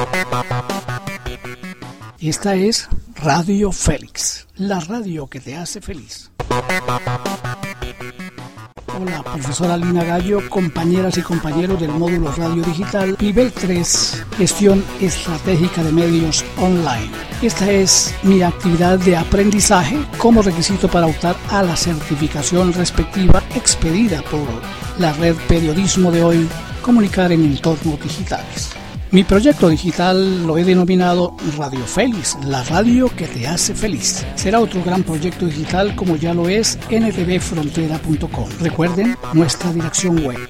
Esta es Radio Félix, la radio que te hace feliz. Hola, profesora Lina Gallo, compañeras y compañeros del módulo Radio Digital, nivel 3, gestión estratégica de medios online. Esta es mi actividad de aprendizaje como requisito para optar a la certificación respectiva expedida por la red Periodismo de Hoy, Comunicar en Entornos Digitales. Mi proyecto digital lo he denominado Radio Félix, la radio que te hace feliz. Será otro gran proyecto digital como ya lo es ntvfrontera.com. Recuerden nuestra dirección web,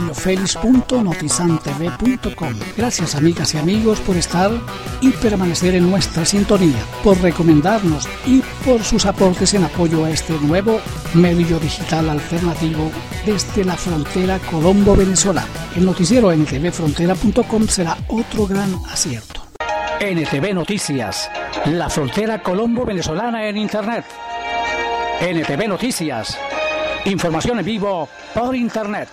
radiofelix.notizantv.com. Gracias amigas y amigos por estar y permanecer en nuestra sintonía, por recomendarnos y por sus aportes en apoyo a este nuevo medio digital alternativo desde la frontera colombo-venezolana. El noticiero ntvfrontera.com será otro gran acierto. NTV Noticias, la frontera colombo-venezolana en Internet. NTV Noticias, información en vivo por Internet.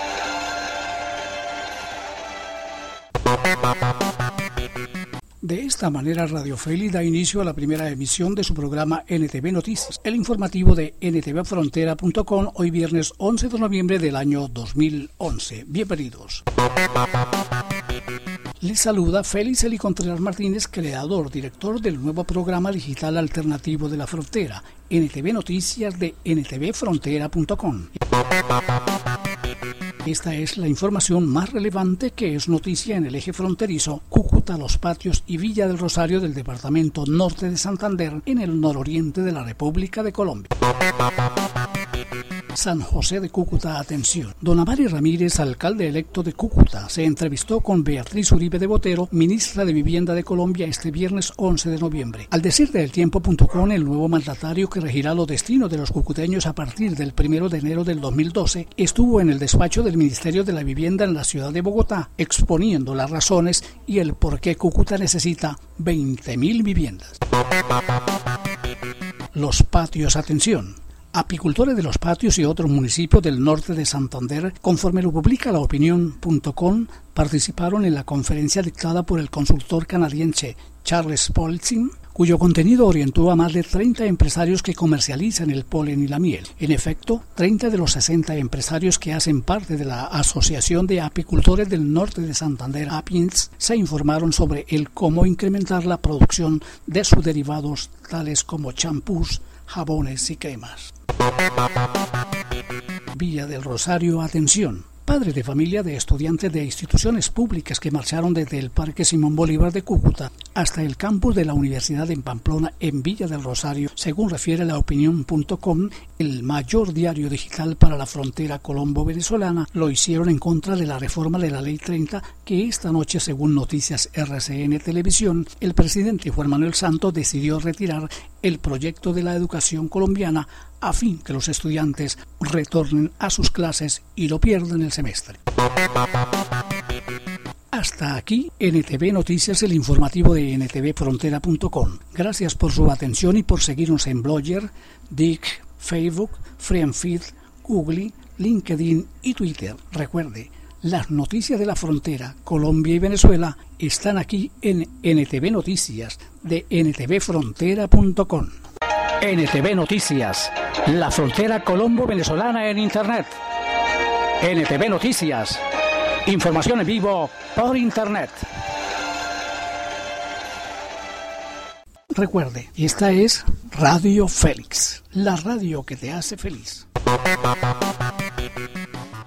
De esta manera, Radio Félix da inicio a la primera emisión de su programa NTV Noticias, el informativo de ntvfrontera.com, hoy viernes 11 de noviembre del año 2011. Bienvenidos. Les saluda Félix Eli Contreras Martínez, creador, director del nuevo programa digital alternativo de la frontera, NTV Noticias de ntvfrontera.com. Esta es la información más relevante que es noticia en el eje fronterizo Cúcuta, Los Patios y Villa del Rosario del departamento norte de Santander, en el nororiente de la República de Colombia. San José de Cúcuta, atención. Don Amari Ramírez, alcalde electo de Cúcuta, se entrevistó con Beatriz Uribe de Botero, ministra de Vivienda de Colombia, este viernes 11 de noviembre. Al decir de eltiempo.com, el nuevo mandatario que regirá los destinos de los cucuteños a partir del 1 de enero del 2012 estuvo en el despacho del Ministerio de la Vivienda en la ciudad de Bogotá, exponiendo las razones y el por qué Cúcuta necesita 20.000 viviendas. Los Patios, atención. Apicultores de Los Patios y otros municipios del norte de Santander, conforme lo publica laopinión.com, participaron en la conferencia dictada por el consultor canadiense Charles Polzin, cuyo contenido orientó a más de 30 empresarios que comercializan el polen y la miel. En efecto, 30 de los 60 empresarios que hacen parte de la Asociación de Apicultores del Norte de Santander, APINS, se informaron sobre el cómo incrementar la producción de sus derivados, tales como champús, jabones y cremas. Villa del Rosario, atención. Padres de familia de estudiantes de instituciones públicas que marcharon desde el Parque Simón Bolívar de Cúcuta hasta el campus de la Universidad en Pamplona en Villa del Rosario, según refiere laopinión.com, el mayor diario digital para la frontera colombo-venezolana, lo hicieron en contra de la reforma de la Ley 30 que esta noche, según Noticias RCN Televisión, el presidente Juan Manuel Santos decidió retirar el proyecto de la educación colombiana a fin que los estudiantes retornen a sus clases y no pierdan el semestre. Hasta aquí NTV Noticias, el informativo de ntvfrontera.com. Gracias por su atención y por seguirnos en Blogger, Dick, Facebook, FriendFeed, Google, LinkedIn y Twitter. Recuerde, las noticias de la frontera, Colombia y Venezuela están aquí en NTV Noticias de ntvfrontera.com. NTV Noticias, la frontera colombo-venezolana en Internet. NTV Noticias, información en vivo por Internet. Recuerde, esta es Radio Félix, la radio que te hace feliz.